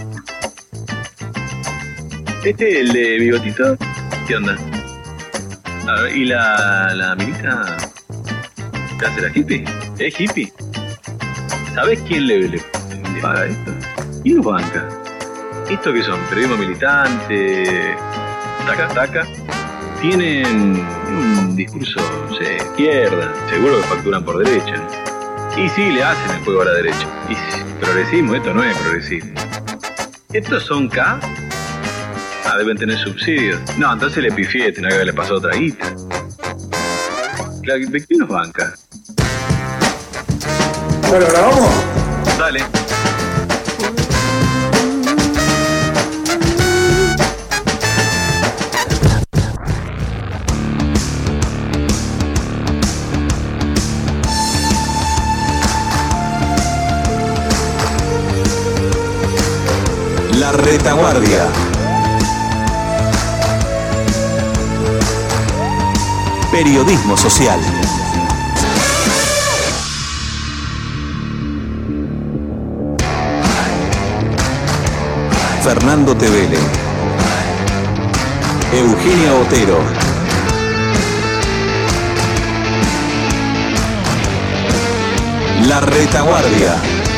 El de bigotito, ¿qué onda? A ver, ¿y la minita? ¿Te hace la hippie? ¿Es hippie? ¿Sabés quién le paga esto? ¿Quién lo banca? ¿Esto qué son? ¿Periodismo militante? ¿Taca? Tienen un discurso, no sé, izquierda. Seguro que facturan por derecha. Y sí, le hacen el juego a la derecha. Y progresismo, esto no es progresismo. ¿Estos son K? Ah, deben tener subsidios. No, entonces le pifié, tenía que haberle pasado otra guita. ¿De quién nos banca? Bueno, ¿grabamos? Dale. La Retaguardia. Periodismo social. Fernando Tevele, Eugenia Otero, La Retaguardia.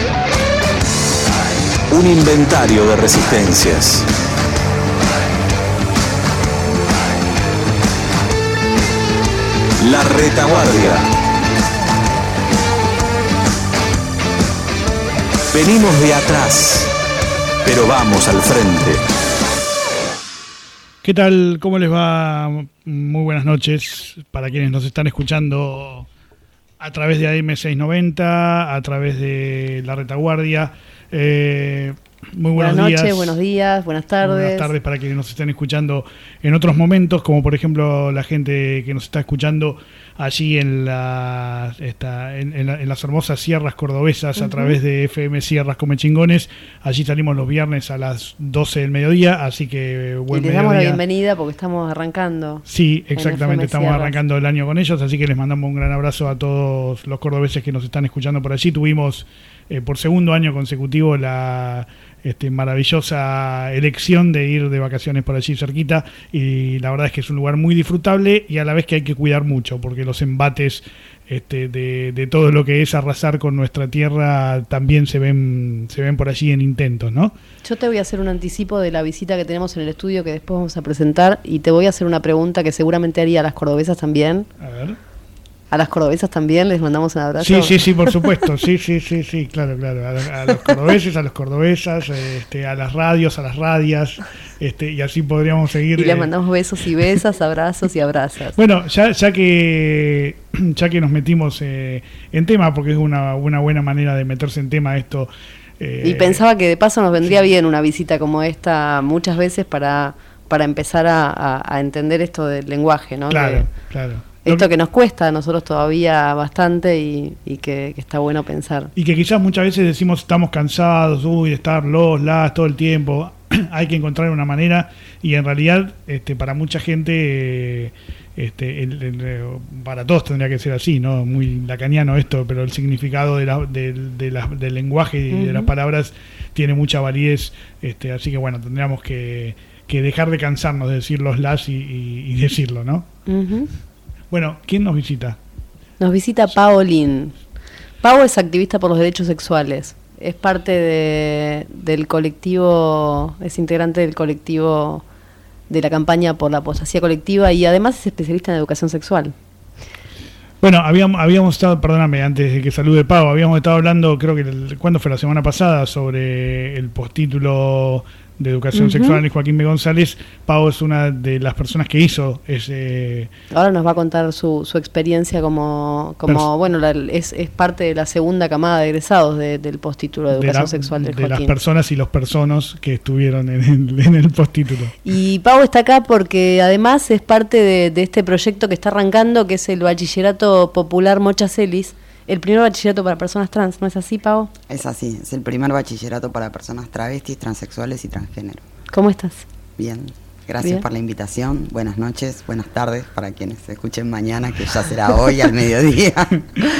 Un inventario de resistencias. La Retaguardia. Venimos de atrás, pero vamos al frente. ¿Qué tal? ¿Cómo les va? Muy buenas noches para quienes nos están escuchando a través de AM690, a través de La Retaguardia. Muy buenas noches, días. buenos días, buenas tardes. Buenas tardes para quienes nos estén escuchando en otros momentos, como por ejemplo la gente que nos está escuchando allí en las hermosas sierras cordobesas, a través de FM Sierras Comechingones. Allí salimos los viernes a las 12 del mediodía, así que buen mediodía. Y les damos la bienvenida porque estamos arrancando. Sí, exactamente, estamos Sierras. arrancando el año con ellos, así que les mandamos un gran abrazo a todos los cordobeses que nos están escuchando por allí. Tuvimos por segundo año consecutivo la maravillosa elección de ir de vacaciones por allí cerquita, y la verdad es que es un lugar muy disfrutable y a la vez que hay que cuidar mucho porque los embates de todo lo que es arrasar con nuestra tierra también se ven por allí en intentos, ¿no? Yo te voy a hacer un anticipo de la visita que tenemos en el estudio que después vamos a presentar, y te voy a hacer una pregunta que seguramente haría a las cordobesas también. A ver. A las cordobesas también les mandamos un abrazo. Sí, por supuesto. Sí, claro. A los cordobeses, a las cordobesas, a las radios, a las radias, y así podríamos seguir. Y les mandamos besos y besas, abrazos y abrazas. Bueno, ya que nos metimos en tema, porque es una buena manera de meterse en tema esto. Y pensaba que de paso nos vendría bien una visita como esta muchas veces para empezar a entender esto del lenguaje, ¿no? Claro. Esto que nos cuesta a nosotros todavía bastante y que está bueno pensar. Y que quizás muchas veces decimos estamos cansados, de estar las todo el tiempo. Hay que encontrar una manera, y en realidad para mucha gente, para todos tendría que ser así, ¿no? Muy lacaniano esto, pero el significado del lenguaje y de las palabras tiene mucha validez, así que bueno, tendríamos que dejar de cansarnos de decir los las y decirlo, ¿no? Uh-huh. Bueno, ¿quién nos visita? Nos visita Pao Lin. Pao es activista por los derechos sexuales. Es parte del colectivo, es integrante del colectivo de la campaña por la apostasía colectiva, y además es especialista en educación sexual. Bueno, habíamos estado, perdóname, antes de que salude Pau, habíamos estado hablando, creo que, ¿cuándo fue? La semana pasada, sobre el postítulo de educación sexual en Joaquín B. González. Pau es una de las personas que hizo ese... Ahora nos va a contar su experiencia como bueno, es parte de la segunda camada de egresados del postítulo de educación sexual de Joaquín. De las personas y los personos que estuvieron en el postítulo. Y Pau está acá porque además es parte de este proyecto que está arrancando, que es el Bachillerato Popular Mocha Celis, el primer bachillerato para personas trans, ¿no es así, Pau? Es así, es el primer bachillerato para personas travestis, transexuales y transgénero. ¿Cómo estás? Bien, gracias por la invitación. Buenas noches, buenas tardes para quienes se escuchen mañana, que ya será hoy al mediodía.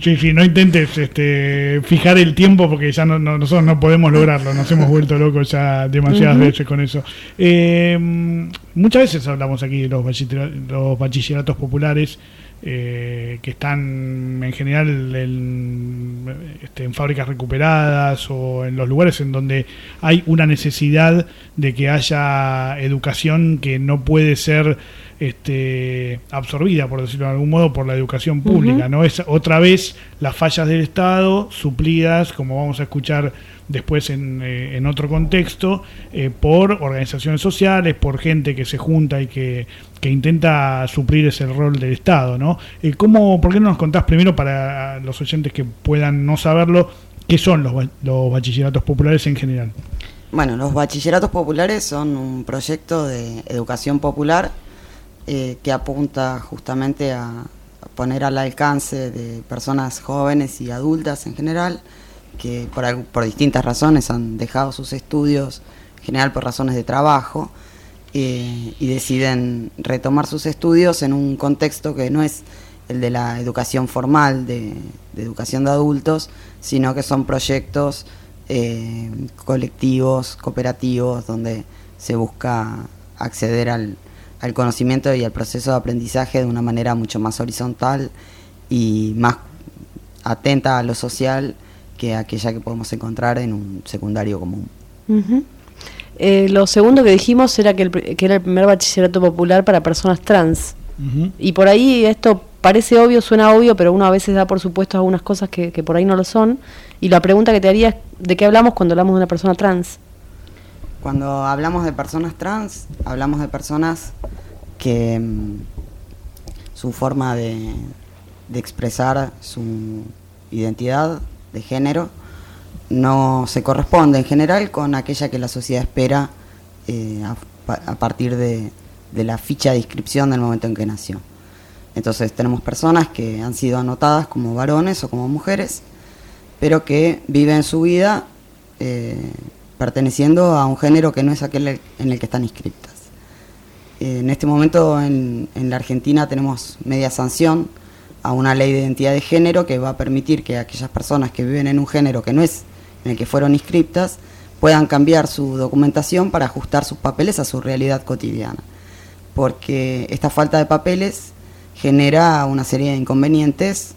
Sí, no intentes fijar el tiempo porque ya nosotros no podemos lograrlo, nos hemos vuelto locos ya demasiadas veces con eso. Muchas veces hablamos aquí de los bachilleratos populares que están en general en fábricas recuperadas o en los lugares en donde hay una necesidad de que haya educación que no puede ser absorbida, por decirlo de algún modo, por la educación pública, ¿no? Es otra vez las fallas del Estado suplidas, como vamos a escuchar después en otro contexto, por organizaciones sociales, por gente que se junta y que intenta suplir ese rol del Estado, ¿no? ¿Por qué no nos contás primero, para los oyentes que puedan no saberlo, qué son los bachilleratos populares en general? Bueno, los bachilleratos populares son un proyecto de educación popular que apunta justamente a poner al alcance de personas jóvenes y adultas en general, que por distintas razones han dejado sus estudios, en general por razones de trabajo, y deciden retomar sus estudios en un contexto que no es el de la educación formal, de educación de adultos, sino que son proyectos colectivos, cooperativos, donde se busca acceder al conocimiento y al proceso de aprendizaje de una manera mucho más horizontal y más atenta a lo social que aquella que podemos encontrar en un secundario común. Lo segundo que dijimos era que era el primer bachillerato popular para personas trans. Y por ahí esto parece obvio, suena obvio, pero uno a veces da por supuesto algunas cosas que por ahí no lo son. Y la pregunta que te haría es, ¿de qué hablamos cuando hablamos de una persona trans? Cuando hablamos de personas trans, hablamos de personas que su forma de expresar su identidad de género no se corresponde en general con aquella que la sociedad espera a partir de la ficha de inscripción del momento en que nació. Entonces tenemos personas que han sido anotadas como varones o como mujeres, pero que viven su vida perteneciendo a un género que no es aquel en el que están inscritas. En este momento en la Argentina tenemos media sanción a una ley de identidad de género que va a permitir que aquellas personas que viven en un género que no es en el que fueron inscriptas puedan cambiar su documentación para ajustar sus papeles a su realidad cotidiana. Porque esta falta de papeles genera una serie de inconvenientes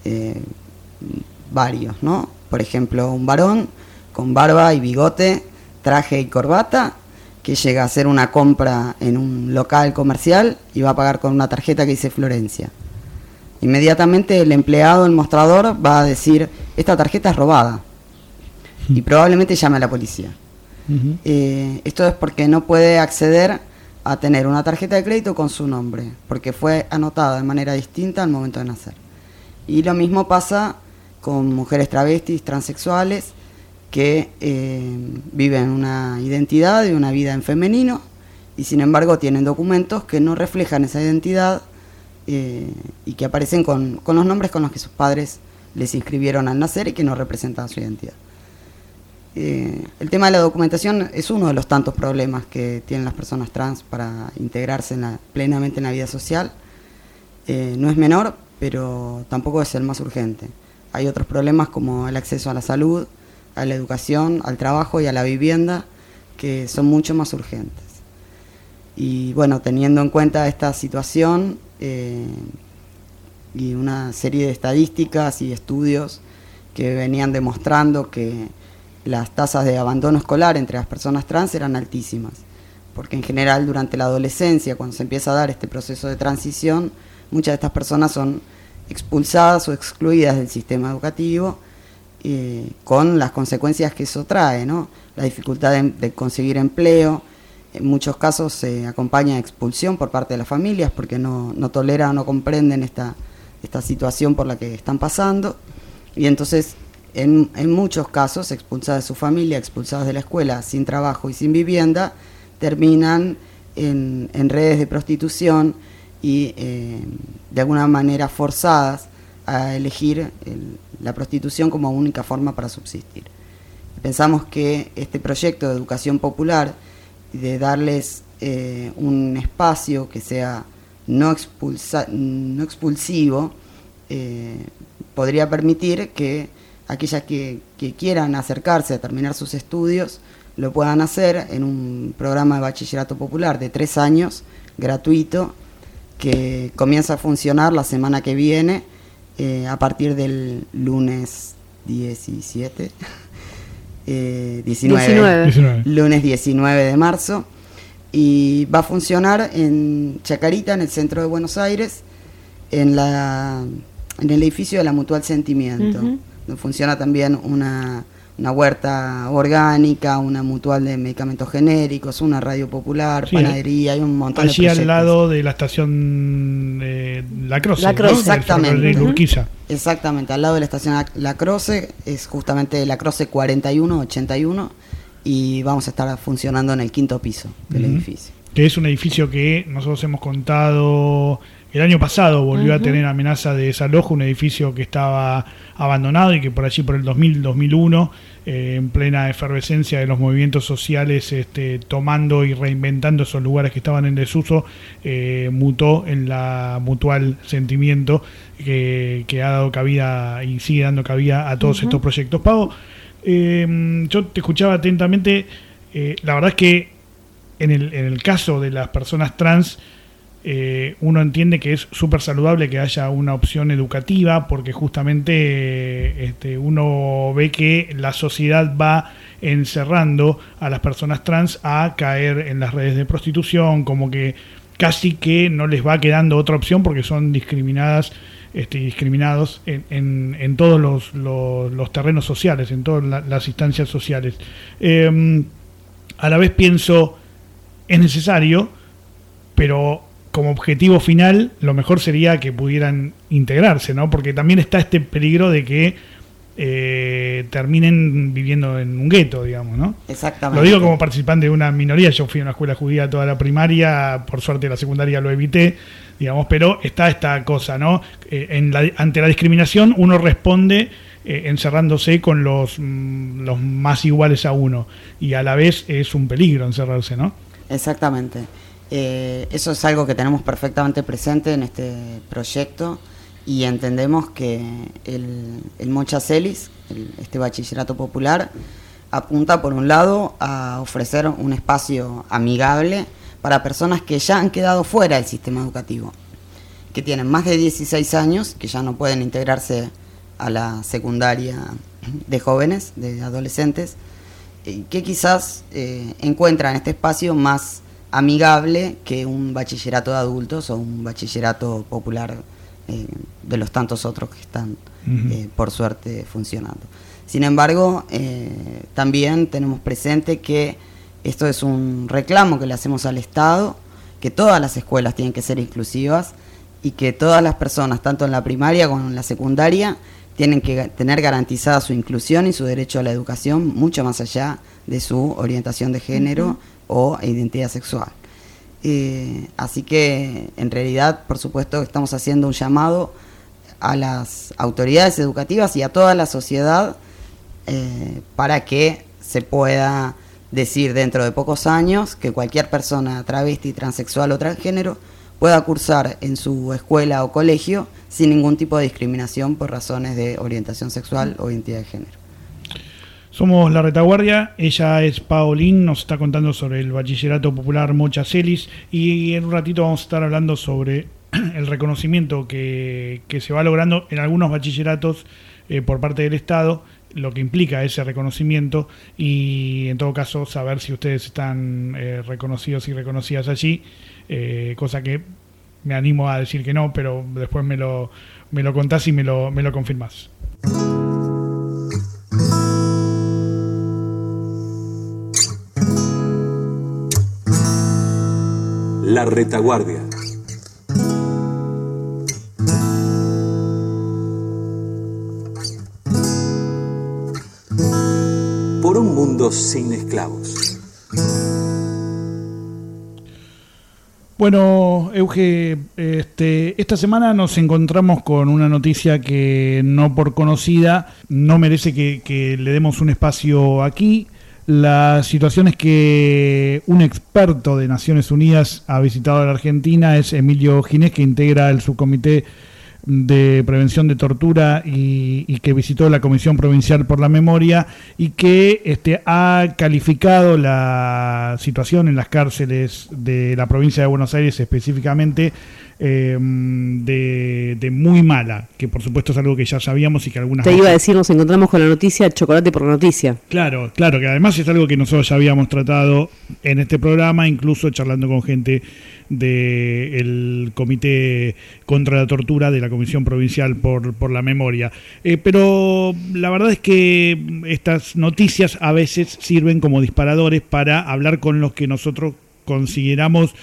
varios, ¿no? Por ejemplo, un varón con barba y bigote, traje y corbata, que llega a hacer una compra en un local comercial y va a pagar con una tarjeta que dice Florencia. Inmediatamente el empleado, el mostrador, va a decir, esta tarjeta es robada, y probablemente llame a la policía. Esto es porque no puede acceder a tener una tarjeta de crédito con su nombre, porque fue anotada de manera distinta al momento de nacer. Y lo mismo pasa con mujeres travestis, transexuales, que viven una identidad y una vida en femenino, y sin embargo tienen documentos que no reflejan esa identidad y que aparecen con los nombres con los que sus padres les inscribieron al nacer y que no representan su identidad. El tema de la documentación es uno de los tantos problemas que tienen las personas trans para integrarse plenamente en la vida social. No es menor, pero tampoco es el más urgente. Hay otros problemas como el acceso a la salud, a la educación, al trabajo y a la vivienda, que son mucho más urgentes. Y bueno, teniendo en cuenta esta situación y una serie de estadísticas y estudios que venían demostrando que las tasas de abandono escolar entre las personas trans eran altísimas, porque en general durante la adolescencia, cuando se empieza a dar este proceso de transición, muchas de estas personas son expulsadas o excluidas del sistema educativo, con las consecuencias que eso trae, ¿no? La dificultad de conseguir empleo, en muchos casos se acompaña de expulsión por parte de las familias porque no toleran o no comprenden esta situación por la que están pasando, y entonces en muchos casos expulsadas de su familia, expulsadas de la escuela, sin trabajo y sin vivienda, terminan en redes de prostitución y de alguna manera forzadas a elegir la prostitución como única forma para subsistir. Pensamos que este proyecto de educación popular, de darles un espacio que sea no expulsivo, podría permitir que aquellas que quieran acercarse a terminar sus estudios lo puedan hacer en un programa de bachillerato popular de 3 años, gratuito, que comienza a funcionar la semana que viene, a partir del lunes 19. Lunes 19 de marzo, y va a funcionar en Chacarita, en el centro de Buenos Aires, en el edificio de la Mutual Sentimiento, donde funciona también una huerta orgánica, una mutual de medicamentos genéricos, una radio popular, panadería, hay un montón de proyectos. Allí al lado de la estación La Croce, ¿no? Exactamente. Urquiza. Exactamente, al lado de la estación La Croce, es justamente La Croce 4181, y vamos a estar funcionando en el 5º piso del edificio. Que es un edificio que nosotros hemos contado... El año pasado volvió a tener amenaza de desalojo, un edificio que estaba abandonado y que por allí, por el 2000-2001, en plena efervescencia de los movimientos sociales, tomando y reinventando esos lugares que estaban en desuso, mutó en la Mutual Sentimiento, que ha dado cabida y sigue dando cabida a todos estos proyectos. Pau, yo te escuchaba atentamente. La verdad es que en el caso de las personas trans, uno entiende que es súper saludable que haya una opción educativa, porque justamente uno ve que la sociedad va encerrando a las personas trans a caer en las redes de prostitución, como que casi que no les va quedando otra opción porque son discriminados en todos los terrenos sociales, en todas las instancias sociales. A la vez pienso, es necesario, pero como objetivo final, lo mejor sería que pudieran integrarse, ¿no? Porque también está este peligro de que terminen viviendo en un gueto, digamos, ¿no? Exactamente. Lo digo como participante de una minoría. Yo fui a una escuela judía toda la primaria, por suerte la secundaria lo evité, digamos, pero está esta cosa, ¿no? Ante la discriminación uno responde encerrándose con los más iguales a uno, y a la vez es un peligro encerrarse, ¿no? Exactamente. Eso es algo que tenemos perfectamente presente en este proyecto, y entendemos que el Mocha Celis, este bachillerato popular, apunta por un lado a ofrecer un espacio amigable para personas que ya han quedado fuera del sistema educativo, que tienen más de 16 años, que ya no pueden integrarse a la secundaria de jóvenes, de adolescentes, que quizás encuentran este espacio más amigable que un bachillerato de adultos o un bachillerato popular de los tantos otros que están por suerte funcionando. Sin embargo, también tenemos presente que esto es un reclamo que le hacemos al Estado, que todas las escuelas tienen que ser inclusivas y que todas las personas, tanto en la primaria como en la secundaria, tienen que tener garantizada su inclusión y su derecho a la educación, mucho más allá de su orientación de género o identidad sexual. Así que, en realidad, por supuesto, estamos haciendo un llamado a las autoridades educativas y a toda la sociedad para que se pueda decir dentro de pocos años que cualquier persona travesti, transexual o transgénero pueda cursar en su escuela o colegio sin ningún tipo de discriminación por razones de orientación sexual o identidad de género. Somos La Retaguardia, ella es Paolín, nos está contando sobre el Bachillerato Popular Mocha Celis, y en un ratito vamos a estar hablando sobre el reconocimiento que se va logrando en algunos bachilleratos por parte del Estado, lo que implica ese reconocimiento, y en todo caso saber si ustedes están reconocidos y reconocidas allí, cosa que me animo a decir que no, pero después me lo contás y me lo confirmás. La Retaguardia. Por un mundo sin esclavos. Bueno, Euge, esta semana nos encontramos con una noticia que, no por conocida, no merece que le demos un espacio aquí. La situación es que un experto de Naciones Unidas ha visitado a la Argentina, es Emilio Ginés, que integra el subcomité de Prevención de Tortura y que visitó la Comisión Provincial por la Memoria y que ha calificado la situación en las cárceles de la provincia de Buenos Aires específicamente de muy mala, que por supuesto es algo que ya sabíamos y que algunas... Te iba a decir, nos encontramos con la noticia chocolate por noticia. Claro, que además es algo que nosotros ya habíamos tratado en este programa, incluso charlando con gente del Comité contra la Tortura de la Comisión Provincial por la Memoria. Pero la verdad es que estas noticias a veces sirven como disparadores para hablar con los que nosotros consideramos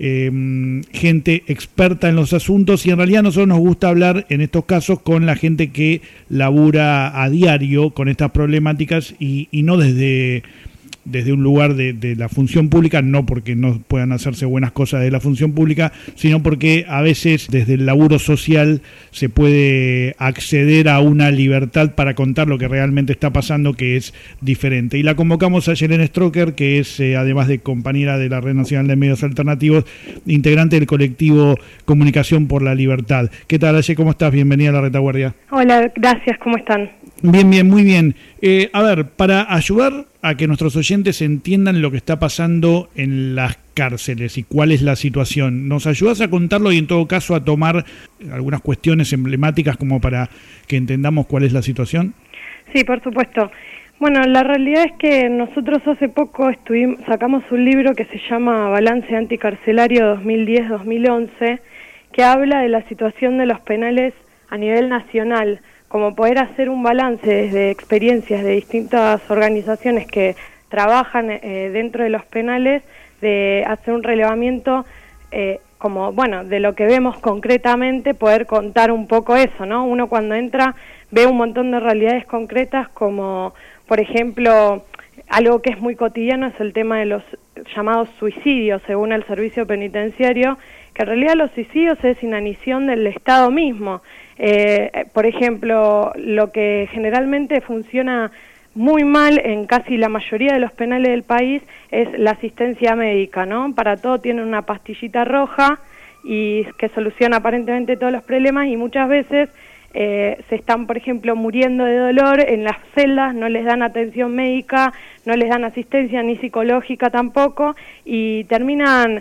gente experta en los asuntos, y en realidad a nosotros nos gusta hablar en estos casos con la gente que labura a diario con estas problemáticas y no desde un lugar de la función pública, no porque no puedan hacerse buenas cosas de la función pública, sino porque a veces desde el laburo social se puede acceder a una libertad para contar lo que realmente está pasando, que es diferente. Y la convocamos a Yelena Stroker, que es, además de compañera de la Red Nacional de Medios Alternativos, integrante del colectivo Comunicación por la Libertad. ¿Qué tal, Aye? ¿Cómo estás? Bienvenida a La Retaguardia. Hola, gracias. ¿Cómo están? Bien, muy bien. A ver, para ayudar a que nuestros oyentes entiendan lo que está pasando en las cárceles y cuál es la situación, ¿nos ayudas a contarlo y en todo caso a tomar algunas cuestiones emblemáticas como para que entendamos cuál es la situación? Sí, por supuesto. Bueno, la realidad es que nosotros hace poco sacamos un libro que se llama Balance Anticarcelario 2010-2011, que habla de la situación de los penales a nivel nacional, como poder hacer un balance desde experiencias de distintas organizaciones que trabajan dentro de los penales, de hacer un relevamiento como, bueno, de lo que vemos concretamente, poder contar un poco eso, ¿no? Uno cuando entra ve un montón de realidades concretas como, por ejemplo, algo que es muy cotidiano es el tema de los llamados suicidios, según el servicio penitenciario, que en realidad los suicidios es inanición del Estado mismo. Por ejemplo, lo que generalmente funciona muy mal en casi la mayoría de los penales del país es la asistencia médica, ¿no? Para todo tienen una pastillita roja y que soluciona aparentemente todos los problemas, y muchas veces se están, por ejemplo, muriendo de dolor en las celdas, no les dan atención médica, no les dan asistencia ni psicológica tampoco, y terminan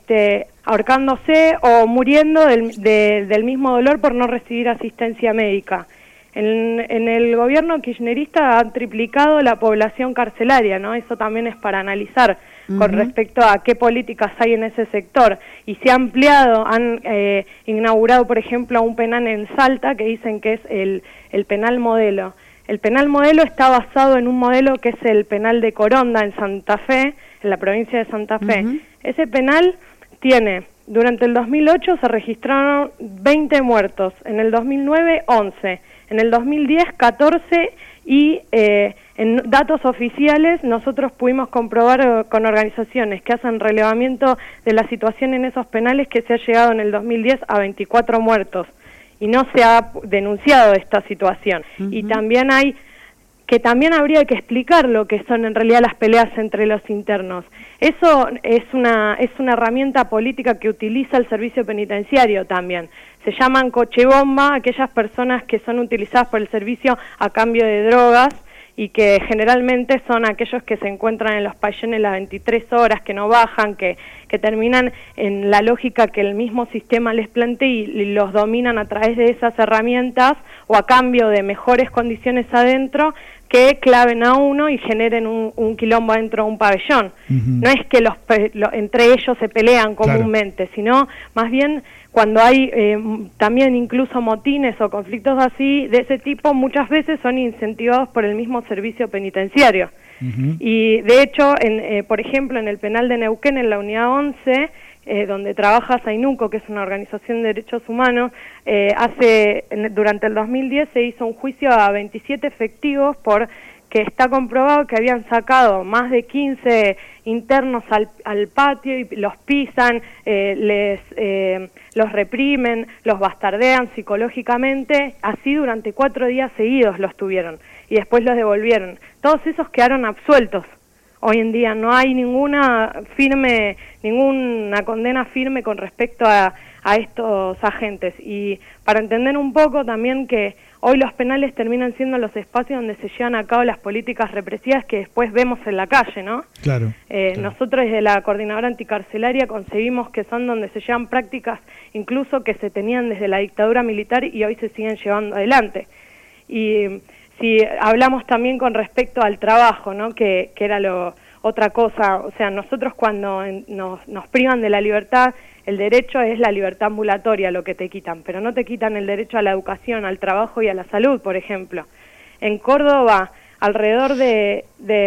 ahorcándose o muriendo del mismo dolor por no recibir asistencia médica. En el gobierno kirchnerista han triplicado la población carcelaria, ¿no? Eso también es para analizar con respecto a qué políticas hay en ese sector. Y se ha ampliado, han inaugurado, por ejemplo, un penal en Salta que dicen que es el penal modelo. El penal modelo está basado en un modelo que es el penal de Coronda en Santa Fe, en la provincia de Santa Fe. Ese penal tiene, durante el 2008 se registraron 20 muertos, en el 2009 11, en el 2010 14 y en datos oficiales nosotros pudimos comprobar con organizaciones que hacen relevamiento de la situación en esos penales que se ha llegado en el 2010 a 24 muertos y no se ha denunciado esta situación. Y también también habría que explicar lo que son en realidad las peleas entre los internos. Eso es una herramienta política que utiliza el servicio penitenciario también. Se llaman cochebomba aquellas personas que son utilizadas por el servicio a cambio de drogas y que generalmente son aquellos que se encuentran en los pabellones las 23 horas, que no bajan, que terminan en la lógica que el mismo sistema les plantea y los dominan a través de esas herramientas o a cambio de mejores condiciones adentro, que claven a uno y generen un quilombo dentro de un pabellón. No es que entre ellos se pelean comúnmente, sino más bien cuando hay también incluso motines o conflictos así de ese tipo, muchas veces son incentivados por el mismo servicio penitenciario. Y de hecho, por ejemplo, en el penal de Neuquén, en la unidad 11, donde trabaja Zainuco, que es una organización de derechos humanos, durante el 2010 se hizo un juicio a 27 efectivos que está comprobado que habían sacado más de 15 internos al patio y los pisan, los reprimen, los bastardean psicológicamente, así durante 4 días seguidos los tuvieron y después los devolvieron. Todos esos quedaron absueltos. Hoy en día no hay ninguna condena firme con respecto a estos agentes. Y para entender un poco también que hoy los penales terminan siendo los espacios donde se llevan a cabo las políticas represivas que después vemos en la calle, ¿no? Claro. Nosotros desde la Coordinadora Anticarcelaria concebimos que son donde se llevan prácticas incluso que se tenían desde la dictadura militar y hoy se siguen llevando adelante. Y si hablamos también con respecto al trabajo, ¿no? Que era otra cosa, o sea, nosotros cuando nos privan de la libertad, el derecho es la libertad ambulatoria lo que te quitan, pero no te quitan el derecho a la educación, al trabajo y a la salud, por ejemplo. En Córdoba hay alrededor de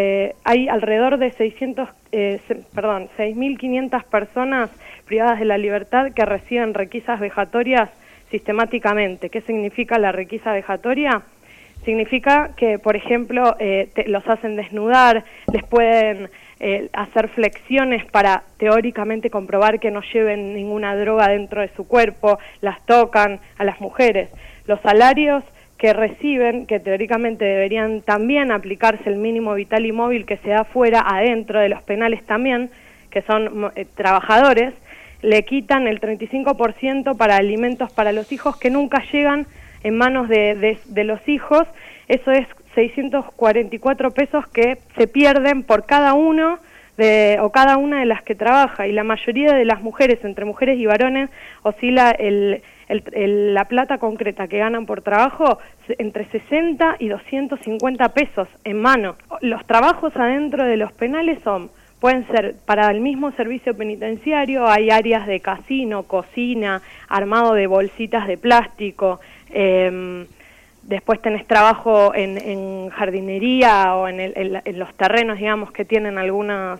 6.500 personas privadas de la libertad que reciben requisas vejatorias sistemáticamente. ¿Qué significa la requisa vejatoria? Significa que, por ejemplo, los hacen desnudar, les pueden hacer flexiones para teóricamente comprobar que no lleven ninguna droga dentro de su cuerpo, las tocan a las mujeres. Los salarios que reciben, que teóricamente deberían también aplicarse el mínimo vital y móvil que se da fuera, adentro de los penales también, que son trabajadores, le quitan el 35% para alimentos para los hijos que nunca llegan en manos de los hijos. Eso es 644 pesos que se pierden por cada uno o cada una de las que trabaja, y la mayoría de las mujeres, entre mujeres y varones, oscila la plata concreta que ganan por trabajo entre 60 y 250 pesos en mano. Los trabajos adentro de los penales pueden ser para el mismo servicio penitenciario, hay áreas de casino, cocina, armado de bolsitas de plástico, después tenés trabajo en jardinería o en los terrenos, digamos, que tienen algunas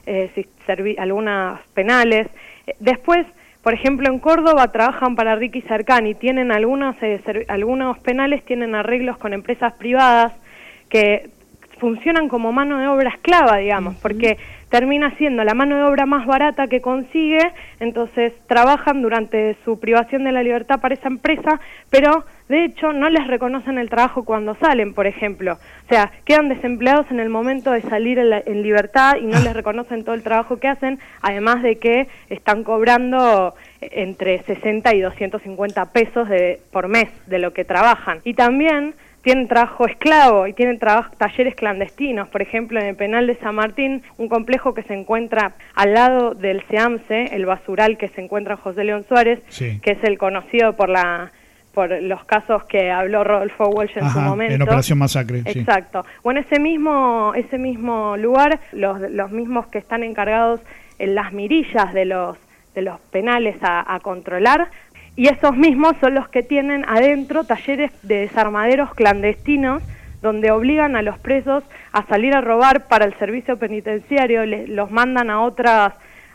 penales. Después, por ejemplo, en Córdoba trabajan para Ricky Cercani, tienen algunos penales tienen arreglos con empresas privadas que funcionan como mano de obra esclava, digamos, porque termina siendo la mano de obra más barata que consigue, entonces trabajan durante su privación de la libertad para esa empresa, pero de hecho no les reconocen el trabajo cuando salen, por ejemplo. O sea, quedan desempleados en el momento de salir en libertad y no les reconocen todo el trabajo que hacen, además de que están cobrando entre 60 y 250 pesos por mes de lo que trabajan. Y también tienen trabajo esclavo y tienen talleres clandestinos. Por ejemplo, en el penal de San Martín, un complejo que se encuentra al lado del SEAMSE, el basural que se encuentra en José León Suárez, sí, que es el conocido por los casos que habló Rodolfo Walsh en su momento. En Operación Masacre. Exacto. Sí. Bueno, ese mismo lugar, los mismos que están encargados en las mirillas de los penales a controlar, y esos mismos son los que tienen adentro talleres de desarmaderos clandestinos donde obligan a los presos a salir a robar para el servicio penitenciario, los mandan a otras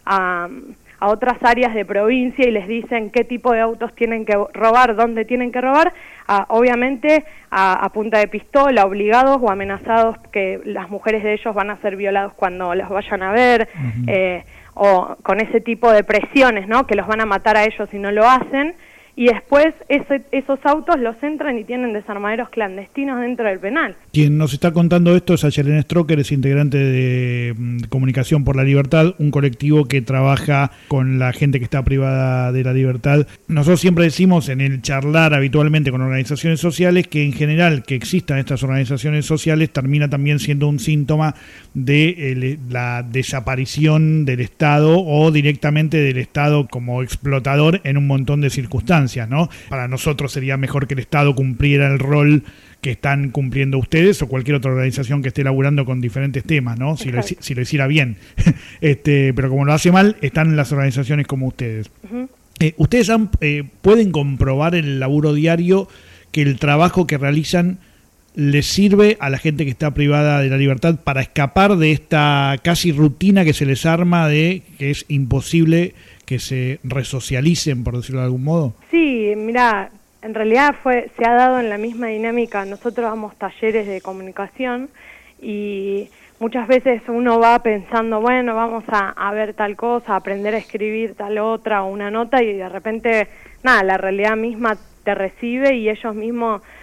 áreas de provincia y les dicen qué tipo de autos tienen que robar, dónde tienen que robar, obviamente a punta de pistola, obligados o amenazados que las mujeres de ellos van a ser violados cuando las vayan a ver, o con ese tipo de presiones, ¿no? Que los van a matar a ellos si no lo hacen, y después esos autos los entran y tienen desarmaderos clandestinos dentro del penal. Quien nos está contando esto es Ayelén Stroker, es integrante de Comunicación por la Libertad, un colectivo que trabaja con la gente que está privada de la libertad. Nosotros siempre decimos en el charlar habitualmente con organizaciones sociales que en general que existan estas organizaciones sociales termina también siendo un síntoma de la desaparición del Estado o directamente del Estado como explotador en un montón de circunstancias, ¿no? Para nosotros sería mejor que el Estado cumpliera el rol que están cumpliendo ustedes o cualquier otra organización que esté laburando con diferentes temas, ¿no? Si lo hiciera bien. Pero como lo hace mal, están las organizaciones como ustedes. ¿Ustedes pueden comprobar en el laburo diario que el trabajo que realizan les sirve a la gente que está privada de la libertad para escapar de esta casi rutina que se les arma de que es imposible que se resocialicen, por decirlo de algún modo? Sí, mirá, en realidad se ha dado en la misma dinámica. Nosotros damos talleres de comunicación y muchas veces uno va pensando, bueno, vamos a ver tal cosa, a aprender a escribir tal otra o una nota, y de repente, nada, la realidad misma te recibe y ellos mismos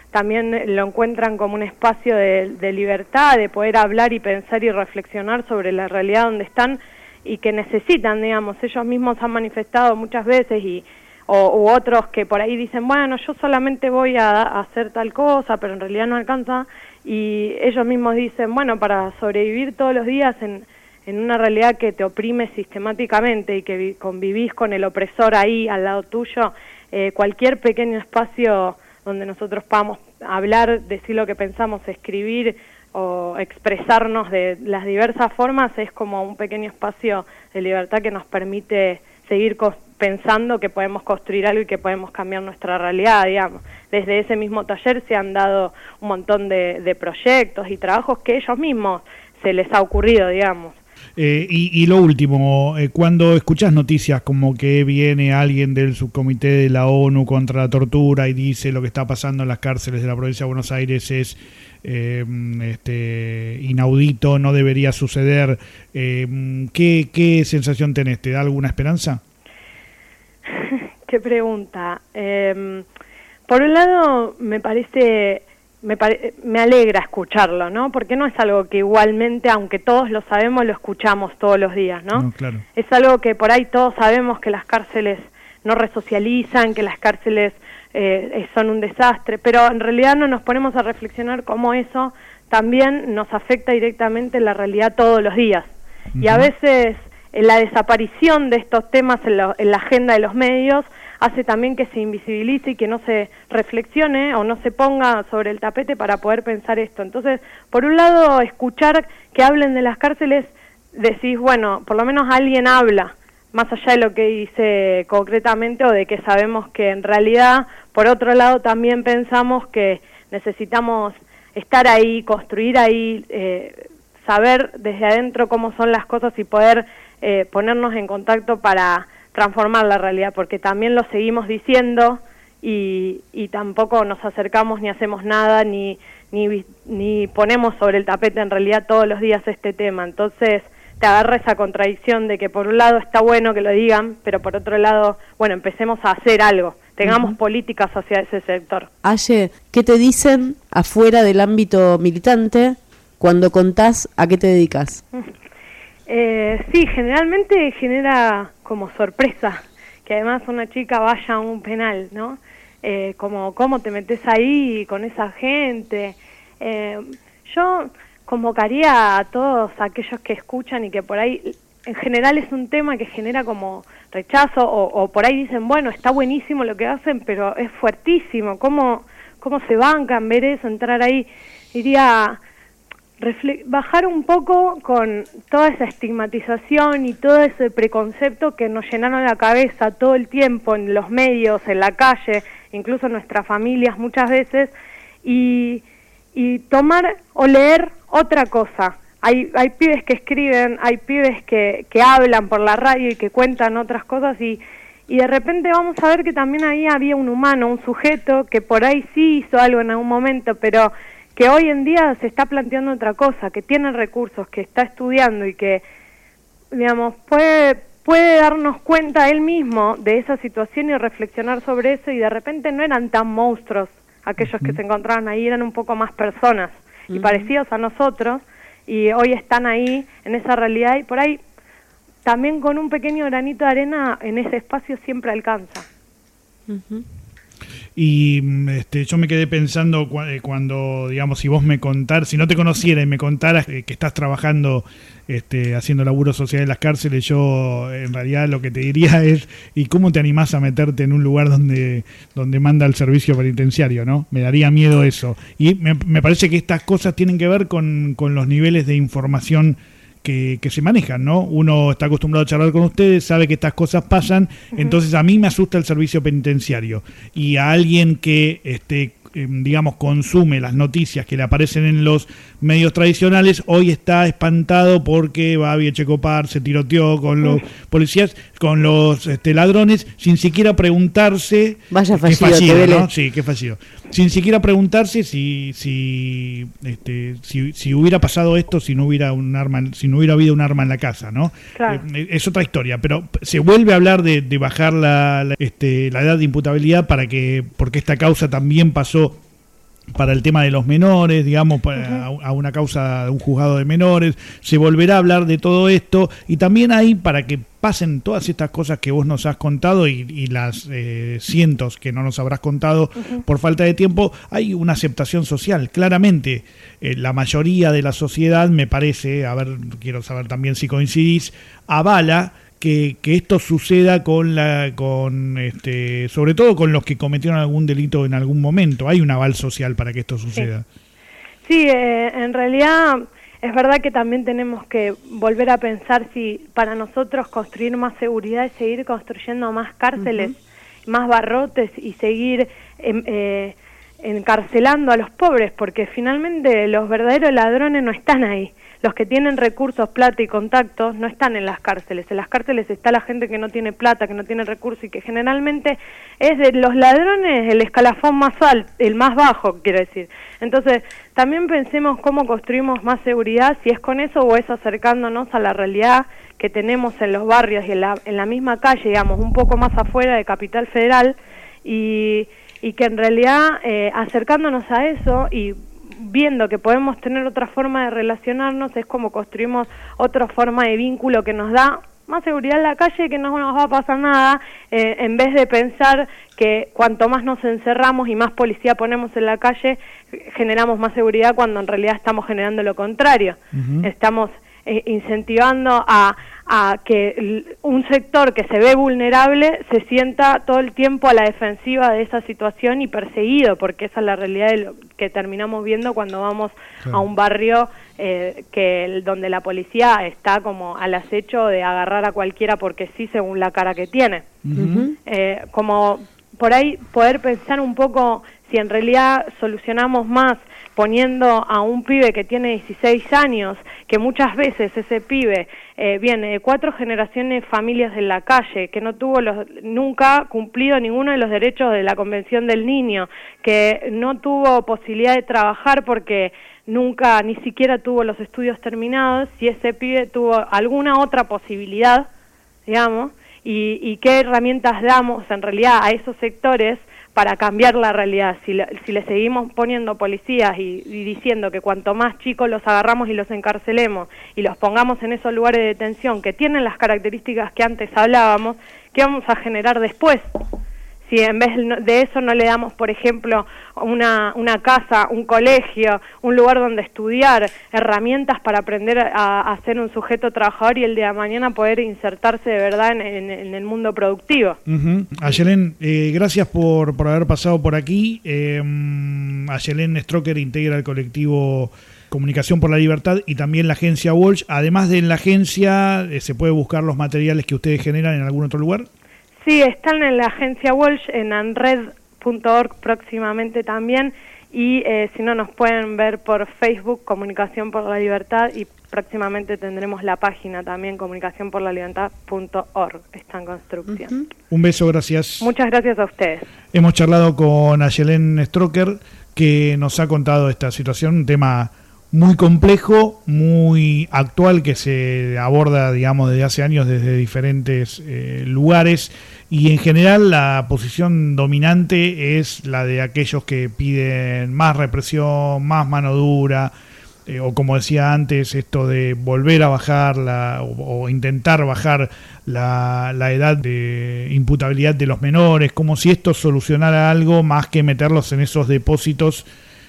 también lo encuentran como un espacio de libertad, de poder hablar y pensar y reflexionar sobre la realidad donde están y que necesitan, digamos, ellos mismos han manifestado muchas veces u otros que por ahí dicen, bueno, yo solamente voy a hacer tal cosa, pero en realidad no alcanza, y ellos mismos dicen, bueno, para sobrevivir todos los días en una realidad que te oprime sistemáticamente y que convivís con el opresor ahí al lado tuyo, cualquier pequeño espacio donde nosotros podamos hablar, decir lo que pensamos, escribir o expresarnos de las diversas formas, es como un pequeño espacio de libertad que nos permite seguir pensando que podemos construir algo y que podemos cambiar nuestra realidad, digamos. Desde ese mismo taller se han dado un montón de proyectos y trabajos que ellos mismos se les ha ocurrido, digamos. Y lo último, cuando escuchás noticias como que viene alguien del subcomité de la ONU contra la tortura y dice lo que está pasando en las cárceles de la provincia de Buenos Aires es inaudito, no debería suceder, ¿qué sensación tenés? ¿Te da alguna esperanza? Qué pregunta. Por un lado, me alegra escucharlo, ¿no? Porque no es algo que igualmente, aunque todos lo sabemos, lo escuchamos todos los días, ¿no? No, claro. Es algo que por ahí todos sabemos que las cárceles no resocializan, que las cárceles son un desastre, pero en realidad no nos ponemos a reflexionar cómo eso también nos afecta directamente en la realidad todos los días. Uh-huh. Y a veces la desaparición de estos temas en la agenda de los medios hace también que se invisibilice y que no se reflexione o no se ponga sobre el tapete para poder pensar esto. Entonces, por un lado, escuchar que hablen de las cárceles, decís, bueno, por lo menos alguien habla, más allá de lo que dice concretamente o de que sabemos que en realidad, por otro lado, también pensamos que necesitamos estar ahí, construir ahí, saber desde adentro cómo son las cosas y poder ponernos en contacto para transformar la realidad, porque también lo seguimos diciendo y tampoco nos acercamos ni hacemos nada ni ponemos sobre el tapete en realidad todos los días este tema. Entonces te agarra esa contradicción de que por un lado está bueno que lo digan, pero por otro lado, bueno, empecemos a hacer algo, tengamos políticas hacia ese sector. Aye, ¿qué te dicen afuera del ámbito militante cuando contás a qué te dedicas? Sí, generalmente genera como sorpresa que además una chica vaya a un penal, ¿no? Como cómo te metes ahí con esa gente. Yo convocaría a todos aquellos que escuchan y que por ahí, en general es un tema que genera como rechazo o por ahí dicen, bueno, está buenísimo lo que hacen, pero es fuertísimo, ¿cómo se bancan ver eso, entrar ahí? Diría, bajar un poco con toda esa estigmatización y todo ese preconcepto que nos llenaron la cabeza todo el tiempo en los medios, en la calle, incluso en nuestras familias muchas veces, y tomar o leer otra cosa. Hay pibes que escriben, hay pibes que hablan por la radio y que cuentan otras cosas y de repente vamos a ver que también ahí había un humano, un sujeto que por ahí sí hizo algo en algún momento, pero que hoy en día se está planteando otra cosa, que tiene recursos, que está estudiando y que, digamos, puede darnos cuenta él mismo de esa situación y reflexionar sobre eso, y de repente no eran tan monstruos aquellos que se encontraban ahí, eran un poco más personas y parecidos a nosotros, y hoy están ahí en esa realidad, y por ahí también con un pequeño granito de arena en ese espacio siempre alcanza. Y yo me quedé pensando cuando, digamos, si vos si no te conociera y me contaras que estás trabajando haciendo laburo social en las cárceles, yo en realidad lo que te diría es, ¿y cómo te animás a meterte en un lugar donde manda el servicio penitenciario, no? Me daría miedo eso. Y me parece que estas cosas tienen que ver con los niveles de información que se manejan, ¿no? Uno está acostumbrado a charlar con ustedes, sabe que estas cosas pasan, entonces a mí me asusta el servicio penitenciario. Y a alguien que, digamos, consume las noticias que le aparecen en los medios tradicionales, hoy está espantado porque Babi Echecopar se tiroteó con los policías, con los ladrones, sin siquiera preguntarse... Vaya fallido, ¿no? Sí, qué fallido. Sin siquiera preguntarse si hubiera pasado esto, si no hubiera habido un arma en la casa, ¿no? Claro. Es otra historia, pero se vuelve a hablar de bajar la edad de imputabilidad porque esta causa también pasó para el tema de los menores, digamos, a una causa de un juzgado de menores. Se volverá a hablar de todo esto, y también ahí, para que pasen todas estas cosas que vos nos has contado y las cientos que no nos habrás contado por falta de tiempo, hay una aceptación social. Claramente, la mayoría de la sociedad, me parece, a ver, quiero saber también si coincidís, avala que esto suceda sobre todo con los que cometieron algún delito en algún momento. Hay un aval social para que esto suceda. Sí, en realidad es verdad que también tenemos que volver a pensar si para nosotros construir más seguridad es seguir construyendo más cárceles, más barrotes y seguir encarcelando a los pobres, porque finalmente los verdaderos ladrones no están ahí. Los que tienen recursos, plata y contactos no están en las cárceles. En las cárceles está la gente que no tiene plata, que no tiene recursos, y que generalmente es de los ladrones el escalafón más alto, el más bajo, quiero decir. Entonces, también pensemos cómo construimos más seguridad, si es con eso o es acercándonos a la realidad que tenemos en los barrios y en la misma calle, digamos, un poco más afuera de Capital Federal, y que en realidad acercándonos a eso y viendo que podemos tener otra forma de relacionarnos, es como construimos otra forma de vínculo que nos da más seguridad en la calle, que no nos va a pasar nada, en vez de pensar que cuanto más nos encerramos y más policía ponemos en la calle, generamos más seguridad, cuando en realidad estamos generando lo contrario. Estamos incentivando a que un sector que se ve vulnerable se sienta todo el tiempo a la defensiva de esa situación y perseguido, porque esa es la realidad de lo que terminamos viendo cuando vamos a un barrio donde la policía está como al acecho de agarrar a cualquiera porque sí, según la cara que tiene. Como por ahí poder pensar un poco si en realidad solucionamos más poniendo a un pibe que tiene 16 años, que muchas veces ese pibe viene de 4 generaciones familias en la calle, que no tuvo nunca cumplido ninguno de los derechos de la Convención del Niño, que no tuvo posibilidad de trabajar porque nunca ni siquiera tuvo los estudios terminados, si ese pibe tuvo alguna otra posibilidad, digamos, y qué herramientas damos en realidad a esos sectores para cambiar la realidad. Si le seguimos poniendo policías y diciendo que cuanto más chicos los agarramos y los encarcelemos y los pongamos en esos lugares de detención que tienen las características que antes hablábamos, ¿qué vamos a generar después? Si en vez de eso no le damos, por ejemplo, una casa, un colegio, un lugar donde estudiar, herramientas para aprender a ser un sujeto trabajador y el día de mañana poder insertarse de verdad en el mundo productivo. Ayelen, gracias por haber pasado por aquí. Ayelen Stroker integra el colectivo Comunicación por la Libertad y también la agencia Walsh. Además de en la agencia, ¿se puede buscar los materiales que ustedes generan en algún otro lugar? Sí, están en la agencia Walsh, en anred.org próximamente también, y si no, nos pueden ver por Facebook, Comunicación por la Libertad, y próximamente tendremos la página también, comunicacionporlalibertad.org, está en construcción. Un beso, gracias. Muchas gracias a ustedes. Hemos charlado con Ayelen Stroker, que nos ha contado esta situación, un tema muy complejo, muy actual, que se aborda, digamos, desde hace años desde diferentes lugares, y en general la posición dominante es la de aquellos que piden más represión, más mano dura, o como decía antes, esto de volver a bajar o intentar bajar la edad de imputabilidad de los menores, como si esto solucionara algo más que meterlos en esos depósitos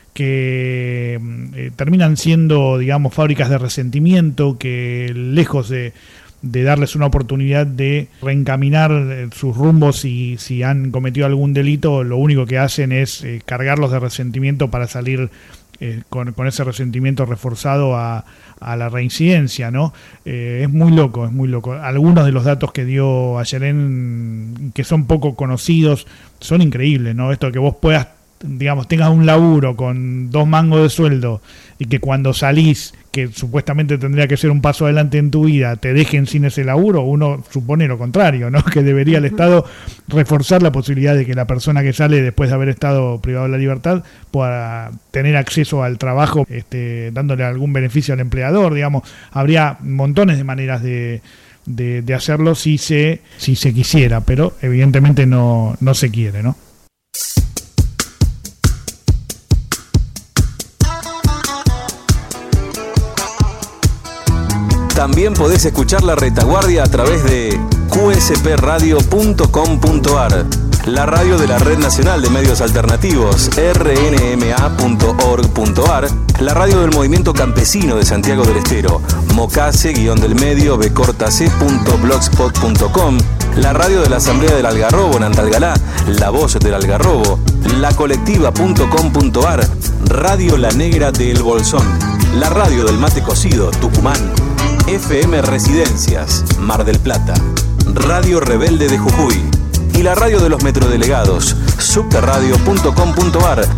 que terminan siendo, digamos, fábricas de resentimiento, que lejos de darles una oportunidad de reencaminar sus rumbos si han cometido algún delito, lo único que hacen es cargarlos de resentimiento para salir con ese resentimiento reforzado a la reincidencia, ¿no? Es muy loco, es muy loco. Algunos de los datos que dio Ayelen, que son poco conocidos, son increíbles, ¿no? Esto de que vos puedas, digamos, tengas un laburo con 2 mangos de sueldo y que cuando salís, que supuestamente tendría que ser un paso adelante en tu vida, te dejen sin ese laburo, uno supone lo contrario, ¿no? Que debería el Estado reforzar la posibilidad de que la persona que sale después de haber estado privado de la libertad pueda tener acceso al trabajo, dándole algún beneficio al empleador, digamos. Habría montones de maneras de hacerlo si se quisiera, pero evidentemente no se quiere, ¿no? También podés escuchar La Retaguardia a través de qspradio.com.ar, la radio de la Red Nacional de Medios Alternativos, rnma.org.ar, la radio del Movimiento Campesino de Santiago del Estero, mocase-del-medio bcortacé.blogspot.com, la radio de la Asamblea del Algarrobo en Antalgalá, La Voz del Algarrobo, lacolectiva.com.ar, Radio La Negra de El Bolsón, la radio del Mate Cocido, Tucumán, FM Residencias, Mar del Plata, Radio Rebelde de Jujuy y la radio de los metrodelegados, subterradio.com.ar,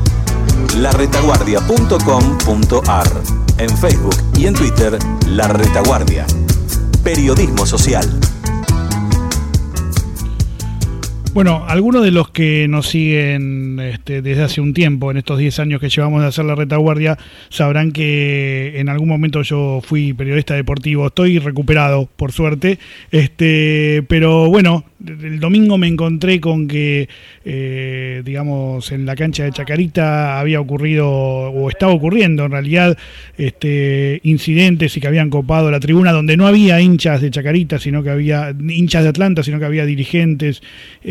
laretaguardia.com.ar, en Facebook y en Twitter, La Retaguardia. Periodismo social. Bueno, algunos de los que nos siguen desde hace un tiempo, en estos 10 años que llevamos de hacer La Retaguardia, sabrán que en algún momento yo fui periodista deportivo. Estoy recuperado, por suerte, pero bueno, el domingo me encontré con que, digamos, en la cancha de Chacarita había ocurrido, o estaba ocurriendo en realidad, incidentes y que habían copado la tribuna, donde no había hinchas de Chacarita, sino que había hinchas de Atlanta, sino que había dirigentes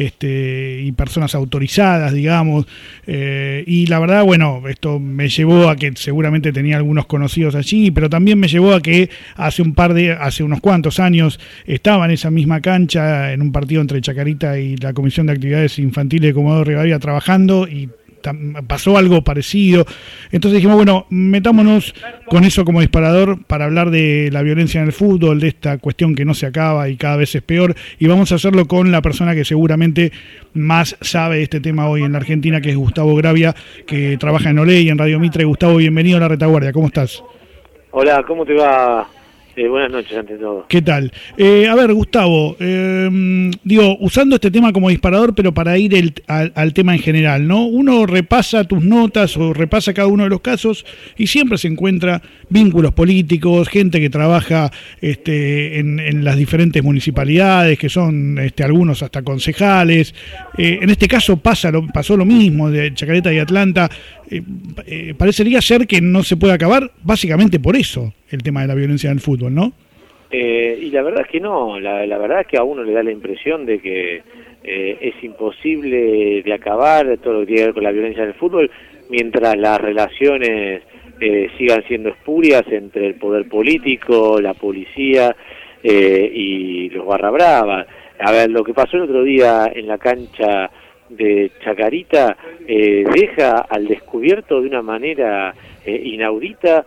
y personas autorizadas, digamos, y la verdad, bueno, esto me llevó a que seguramente tenía algunos conocidos allí, pero también me llevó a que hace unos cuantos años estaba en esa misma cancha en un partido entre Chacarita y la Comisión de Actividades Infantiles de Comodoro Rivadavia trabajando, y pasó algo parecido. Entonces dijimos, bueno, metámonos con eso como disparador para hablar de la violencia en el fútbol, de esta cuestión que no se acaba y cada vez es peor, y vamos a hacerlo con la persona que seguramente más sabe de este tema hoy en la Argentina, que es Gustavo Gravia, que trabaja en Olé y en Radio Mitre. Gustavo, bienvenido a La Retaguardia, ¿cómo estás? Hola, ¿cómo te va? Buenas noches, ante todo. ¿Qué tal? A ver, Gustavo, usando este tema como disparador, pero para ir al tema en general, ¿no? Uno repasa tus notas o repasa cada uno de los casos y siempre se encuentra vínculos políticos, gente que trabaja en las diferentes municipalidades, que son algunos hasta concejales. En este caso pasó lo mismo de Chacarita y Atlanta. Parecería ser que no se puede acabar básicamente por eso el tema de la violencia en el fútbol, ¿no? Y la verdad es que no, la verdad es que a uno le da la impresión de que es imposible de acabar todo lo que tiene que ver con la violencia en el fútbol mientras las relaciones sigan siendo espurias entre el poder político, la policía y los barra bravas. A ver, lo que pasó el otro día en la cancha de Chacarita deja al descubierto de una manera inaudita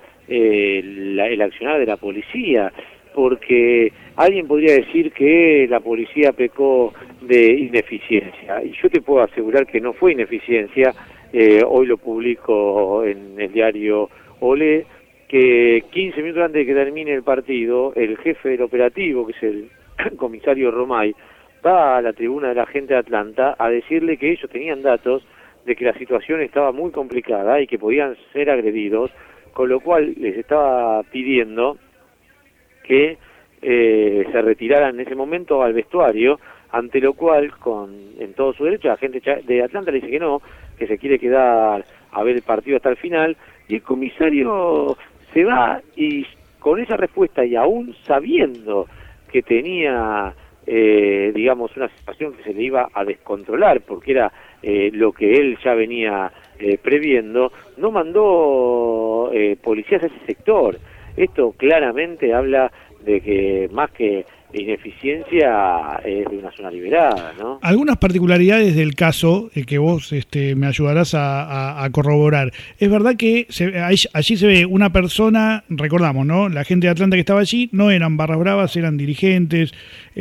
el accionar de la policía, porque alguien podría decir que la policía pecó de ineficiencia, y yo te puedo asegurar que no fue ineficiencia. Hoy lo publico en el diario Olé, que 15 minutos antes de que termine el partido, el jefe del operativo, que es el comisario Romay, va a la tribuna de la gente de Atlanta a decirle que ellos tenían datos de que la situación estaba muy complicada y que podían ser agredidos, con lo cual les estaba pidiendo que se retiraran en ese momento al vestuario, ante lo cual, en todo su derecho, la gente de Atlanta le dice que no, que se quiere quedar a ver el partido hasta el final, y el comisario se va, y con esa respuesta, y aún sabiendo que tenía digamos, una situación que se le iba a descontrolar, porque era lo que él ya venía previendo, no mandó policías a ese sector. Esto claramente habla de que más que ineficiencia es de una zona liberada, ¿no? Algunas particularidades del caso que vos me ayudarás a corroborar. Es verdad que allí se ve una persona, recordamos, ¿no? La gente de Atlanta que estaba allí no eran barras bravas, eran dirigentes,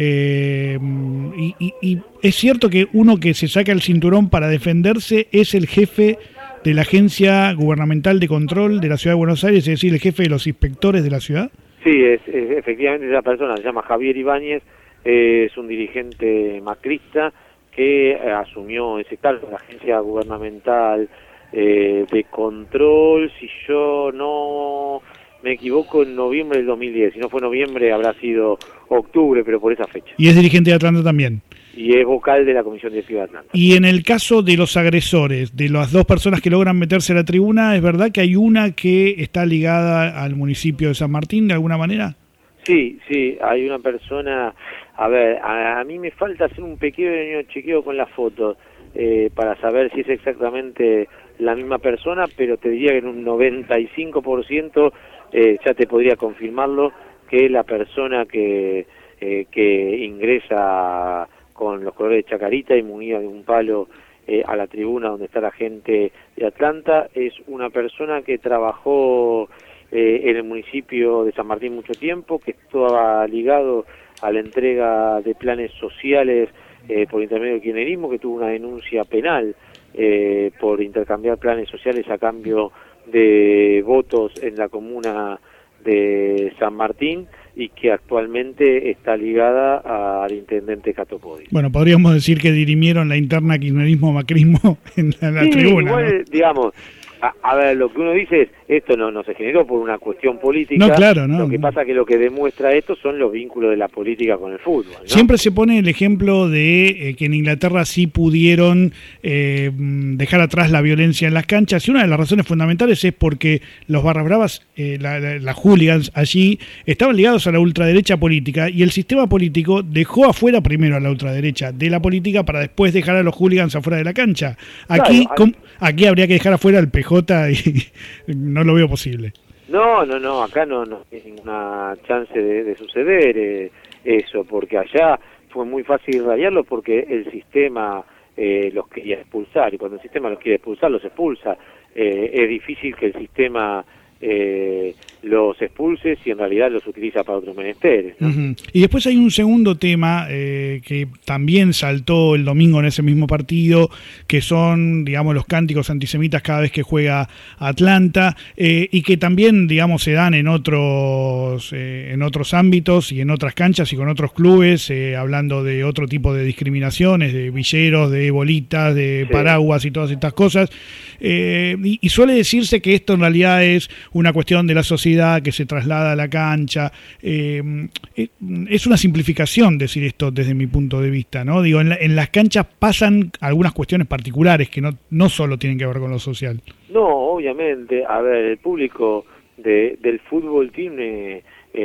y es cierto que uno que se saca el cinturón para defenderse es el jefe de la Agencia Gubernamental de Control de la Ciudad de Buenos Aires, es decir, el jefe de los inspectores de la ciudad. Sí, es efectivamente esa persona, se llama Javier Ibáñez, es un dirigente macrista que asumió ese cargo de la Agencia Gubernamental de Control, si yo no me equivoco, en noviembre del 2010. Si no fue noviembre, habrá sido octubre, pero por esa fecha. ¿Y es dirigente de Atlanta también? Y es vocal de la Comisión Directiva de Atlanta. Y en el caso de los agresores, de las dos personas que logran meterse a la tribuna, ¿es verdad que hay una que está ligada al municipio de San Martín de alguna manera? Sí, hay una persona, a ver, a mí me falta hacer un pequeño chequeo con las fotos para saber si es exactamente la misma persona, pero te diría que en un 95% ya te podría confirmarlo, que es la persona que ingresa con los colores de Chacarita y munida de un palo a la tribuna donde está la gente de Atlanta. Es una persona que trabajó en el municipio de San Martín mucho tiempo, que estaba ligado a la entrega de planes sociales por intermedio del kirchnerismo, que tuvo una denuncia penal por intercambiar planes sociales a cambio de votos en la comuna de San Martín, y que actualmente está ligada al intendente Cato Podi. Bueno, podríamos decir que dirimieron la interna kirchnerismo-macrismo en la tribuna. Igual, ¿no? Digamos, a ver, lo que uno dice es, esto no se generó por una cuestión política. No, claro, no. Lo que pasa que lo que demuestra esto son los vínculos de la política con el fútbol, ¿no? Siempre se pone el ejemplo de que en Inglaterra sí pudieron dejar atrás la violencia en las canchas, y una de las razones fundamentales es porque los barras bravas, las hooligans allí, estaban ligados a la ultraderecha política, y el sistema político dejó afuera primero a la ultraderecha de la política para después dejar a los hooligans afuera de la cancha. Aquí, claro, aquí habría que dejar afuera al PJ y no lo veo posible. No, acá no hay ninguna chance de suceder eso, porque allá fue muy fácil radiarlo porque el sistema los quería expulsar, y cuando el sistema los quiere expulsar, los expulsa. Es difícil que el sistema los expulse si en realidad los utiliza para otros menesteres, ¿no? Uh-huh. Y después hay un segundo tema que también saltó el domingo en ese mismo partido, que son, digamos, los cánticos antisemitas cada vez que juega Atlanta, y que también, digamos, se dan en otros ámbitos y en otras canchas y con otros clubes, hablando de otro tipo de discriminaciones, de villeros, de bolitas, de paraguas y todas estas cosas, y suele decirse que esto en realidad es una cuestión de la sociedad que se traslada a la cancha. Es una simplificación decir esto desde mi punto de vista, ¿no? Digo, en las canchas pasan algunas cuestiones particulares que no solo tienen que ver con lo social. No, obviamente, a ver, el público del fútbol tiene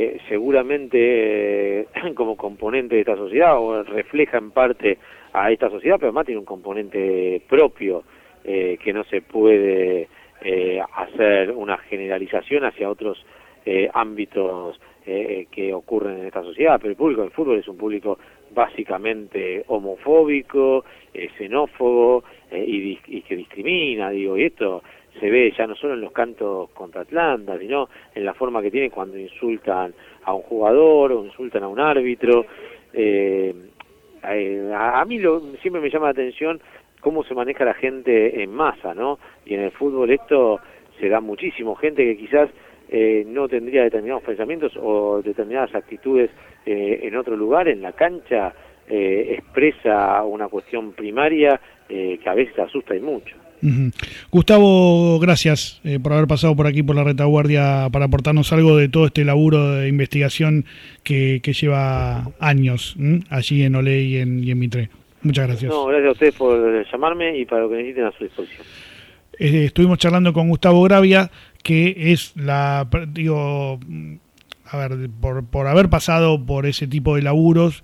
seguramente como componente de esta sociedad, o refleja en parte a esta sociedad, pero además tiene un componente propio que no se puede hacer una generalización hacia otros ámbitos que ocurren en esta sociedad. Pero el público del fútbol es un público básicamente homofóbico, xenófobo y que discrimina, digo, y esto se ve ya no solo en los cantos contra Atlanta, sino en la forma que tienen cuando insultan a un jugador o insultan a un árbitro. A mí siempre me llama la atención cómo se maneja la gente en masa, ¿no? Y en el fútbol esto se da muchísimo, gente que quizás no tendría determinados pensamientos o determinadas actitudes en otro lugar, en la cancha expresa una cuestión primaria que a veces asusta y mucho. Uh-huh. Gustavo, gracias por haber pasado por aquí por la retaguardia para aportarnos algo de todo este laburo de investigación que lleva años allí en Olé y en Mitre. Muchas gracias. No, gracias a ustedes por llamarme, y para lo que necesiten a su disposición. Estuvimos charlando con Gustavo Gravia, que es por haber pasado por ese tipo de laburos,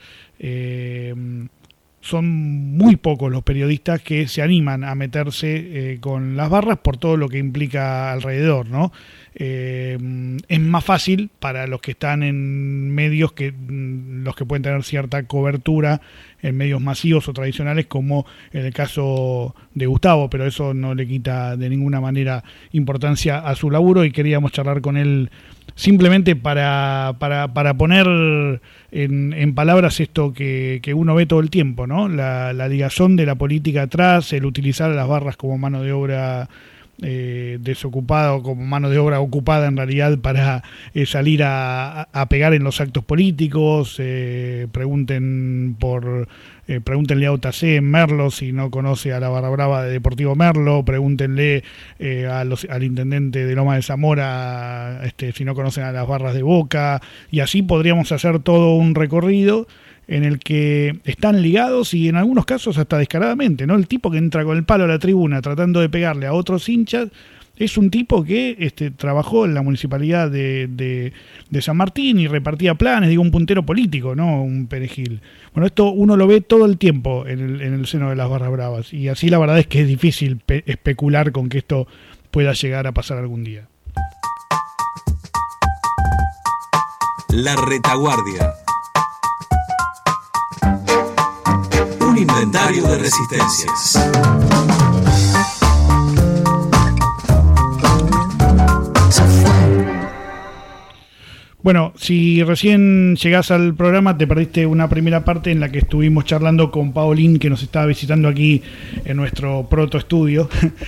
son muy pocos los periodistas que se animan a meterse con las barras por todo lo que implica alrededor, ¿no? Es más fácil para los que están en medios, los que pueden tener cierta cobertura en medios masivos o tradicionales, como en el caso de Gustavo, pero eso no le quita de ninguna manera importancia a su laburo, y queríamos charlar con él simplemente para poner en palabras esto que uno ve todo el tiempo, ¿no? La ligazón de la política atrás, el utilizar a las barras como mano de obra desocupada, o como mano de obra ocupada en realidad, para salir a pegar en los actos políticos. Pregúntenle a Otacé en Merlo si no conoce a la barra brava de Deportivo Merlo, pregúntenle al intendente de Loma de Zamora si no conocen a las barras de Boca, y así podríamos hacer todo un recorrido en el que están ligados, y en algunos casos hasta descaradamente, ¿no? El tipo que entra con el palo a la tribuna tratando de pegarle a otros hinchas es un tipo que trabajó en la municipalidad de San Martín y repartía planes, digo, un puntero político, no un perejil. Bueno, esto uno lo ve todo el tiempo en el seno de las barras bravas, y así la verdad es que es difícil especular con que esto pueda llegar a pasar algún día. La retaguardia. Un inventario de resistencias. Bueno, si recién llegás al programa, te perdiste una primera parte en la que estuvimos charlando con Paolín, que nos estaba visitando aquí en nuestro protoestudio.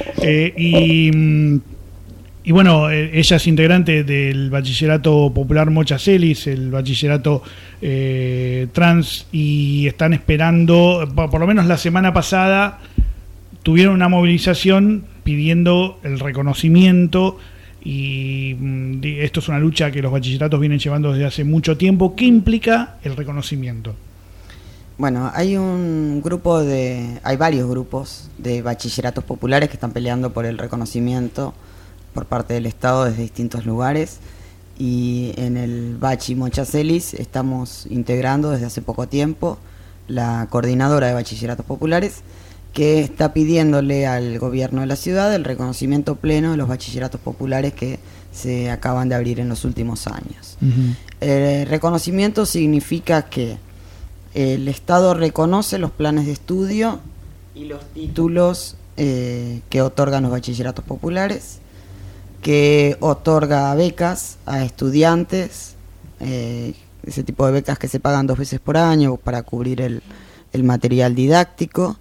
Y bueno, ella es integrante del Bachillerato Popular Mocha Celis, el bachillerato trans, y están esperando, por lo menos la semana pasada, tuvieron una movilización pidiendo el reconocimiento. Y esto es una lucha que los bachilleratos vienen llevando desde hace mucho tiempo. ¿Qué implica el reconocimiento? Bueno, hay varios grupos de bachilleratos populares que están peleando por el reconocimiento por parte del Estado desde distintos lugares, y en el Bachi Mocha Celis estamos integrando desde hace poco tiempo la coordinadora de bachilleratos populares, que está pidiéndole al gobierno de la ciudad el reconocimiento pleno de los bachilleratos populares que se acaban de abrir en los últimos años. Uh-huh. El reconocimiento significa que el Estado reconoce los planes de estudio y los títulos que otorgan los bachilleratos populares, que otorga becas a estudiantes, ese tipo de becas que se pagan 2 veces por año para cubrir el material didáctico.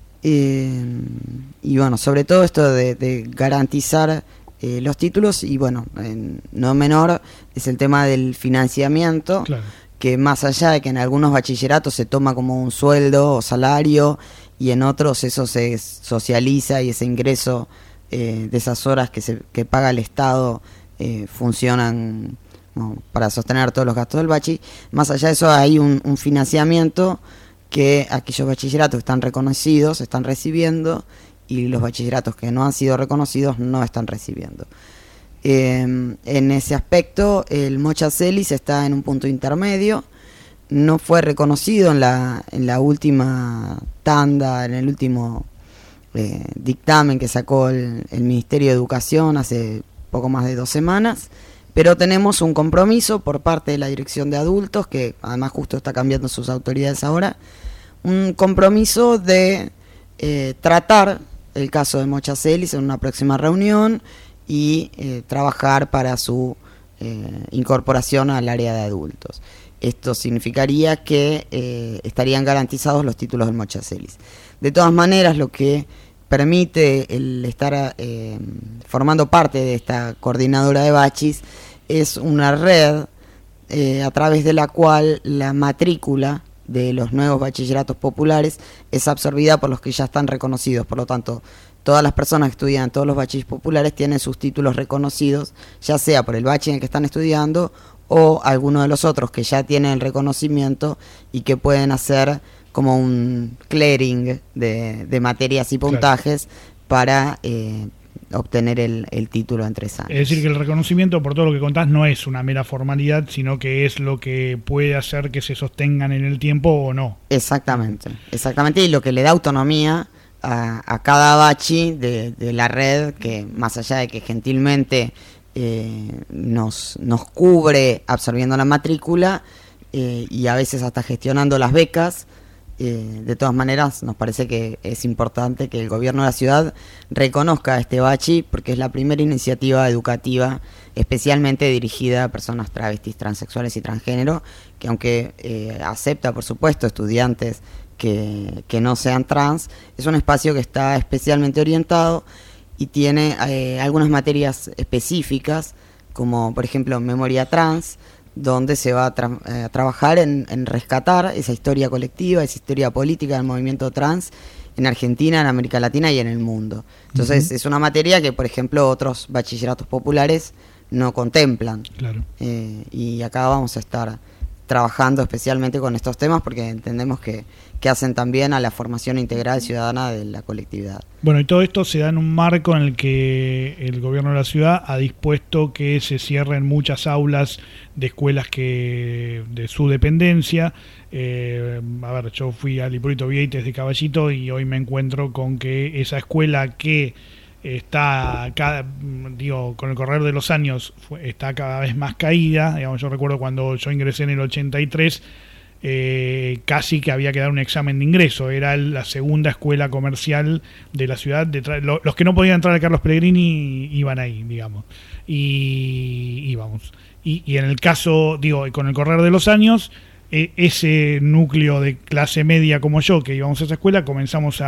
Y bueno, sobre todo esto de garantizar los títulos, y bueno, no menor es el tema del financiamiento, claro, que más allá de que en algunos bachilleratos se toma como un sueldo o salario, y en otros eso se socializa, y ese ingreso de esas horas que paga el Estado funcionan para sostener todos los gastos del bachi. Más allá de eso hay un financiamiento que aquellos bachilleratos que están reconocidos están recibiendo, y los bachilleratos que no han sido reconocidos no están recibiendo. En ese aspecto, el Mocha Celis está en un punto intermedio. No fue reconocido en la última tanda, en el último dictamen que sacó el Ministerio de Educación hace poco más de 2 semanas, pero tenemos un compromiso por parte de la Dirección de Adultos, que además justo está cambiando sus autoridades ahora, un compromiso de tratar el caso de Mocha Celis en una próxima reunión y trabajar para su incorporación al área de adultos. Esto significaría que estarían garantizados los títulos del Mocha Celis. De todas maneras, lo que permite el estar formando parte de esta coordinadora de bachis es una red a través de la cual la matrícula de los nuevos bachilleratos populares es absorbida por los que ya están reconocidos. Por lo tanto, todas las personas que estudian todos los bachis populares tienen sus títulos reconocidos, ya sea por el bachi en el que están estudiando o alguno de los otros que ya tienen el reconocimiento y que pueden hacer como un clearing de materias y puntajes, claro, para obtener el título en 3 años. Es decir, que el reconocimiento, por todo lo que contás, no es una mera formalidad, sino que es lo que puede hacer que se sostengan en el tiempo o no. Exactamente, y lo que le da autonomía a cada bachi de la red, que más allá de que gentilmente nos cubre absorbiendo la matrícula y a veces hasta gestionando las becas, de todas maneras nos parece que es importante que el gobierno de la ciudad reconozca a este bachi, porque es la primera iniciativa educativa especialmente dirigida a personas travestis, transexuales y transgénero, que aunque acepta por supuesto estudiantes que no sean trans, es un espacio que está especialmente orientado y tiene algunas materias específicas, como por ejemplo memoria trans, donde se va a trabajar en rescatar esa historia colectiva, esa historia política del movimiento trans en Argentina, en América Latina y en el mundo. Entonces, es una materia que, por ejemplo, otros bachilleratos populares no contemplan. Claro. Y acá vamos a estar trabajando especialmente con estos temas porque entendemos que hacen también a la formación integral ciudadana de la colectividad. Bueno, y todo esto se da en un marco en el que el gobierno de la ciudad ha dispuesto que se cierren muchas aulas de escuelas de su dependencia. Yo fui al Hipólito Vieites de Caballito y hoy me encuentro con que esa escuela que está con el correr de los años está cada vez más caída. Digamos, yo recuerdo cuando yo ingresé en el 83, casi que había que dar un examen de ingreso. Era la segunda escuela comercial de la ciudad. Los que no podían entrar a Carlos Pellegrini iban ahí, digamos. Y en el caso, con el correr de los años, ese núcleo de clase media como yo, que íbamos a esa escuela, comenzamos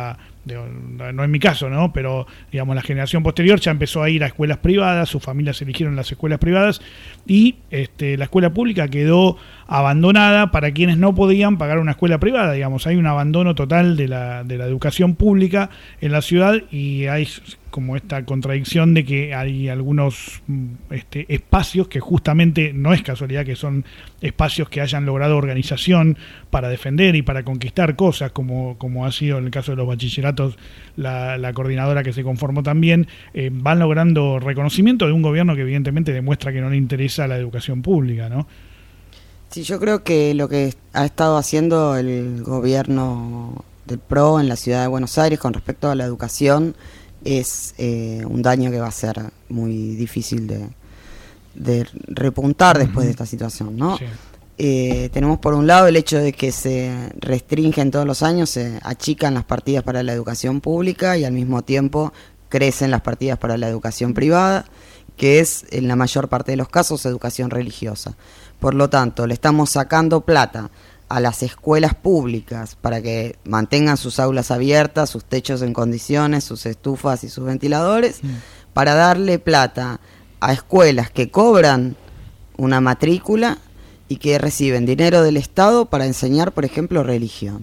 no en mi caso, ¿no? Pero digamos la generación posterior ya empezó a ir a escuelas privadas, sus familias eligieron las escuelas privadas y la escuela pública quedó abandonada para quienes no podían pagar una escuela privada. Digamos, hay un abandono total de la educación pública en la ciudad y hay como esta contradicción de que hay algunos espacios que justamente no es casualidad que son espacios que hayan logrado organización para defender y para conquistar cosas, como ha sido en el caso de los bachilleratos la coordinadora que se conformó también, van logrando reconocimiento de un gobierno que evidentemente demuestra que no le interesa la educación pública, ¿no? Sí, yo creo que lo que ha estado haciendo el gobierno del PRO en la ciudad de Buenos Aires con respecto a la educación es un daño que va a ser muy difícil de repuntar después de esta situación, ¿no? Sí. Tenemos por un lado el hecho de que se restringen todos los años, se achican las partidas para la educación pública y al mismo tiempo crecen las partidas para la educación privada, que es en la mayor parte de los casos educación religiosa. Por lo tanto, le estamos sacando plata a las escuelas públicas para que mantengan sus aulas abiertas, sus techos en condiciones, sus estufas y sus ventiladores, para darle plata a escuelas que cobran una matrícula y que reciben dinero del Estado para enseñar, por ejemplo, religión.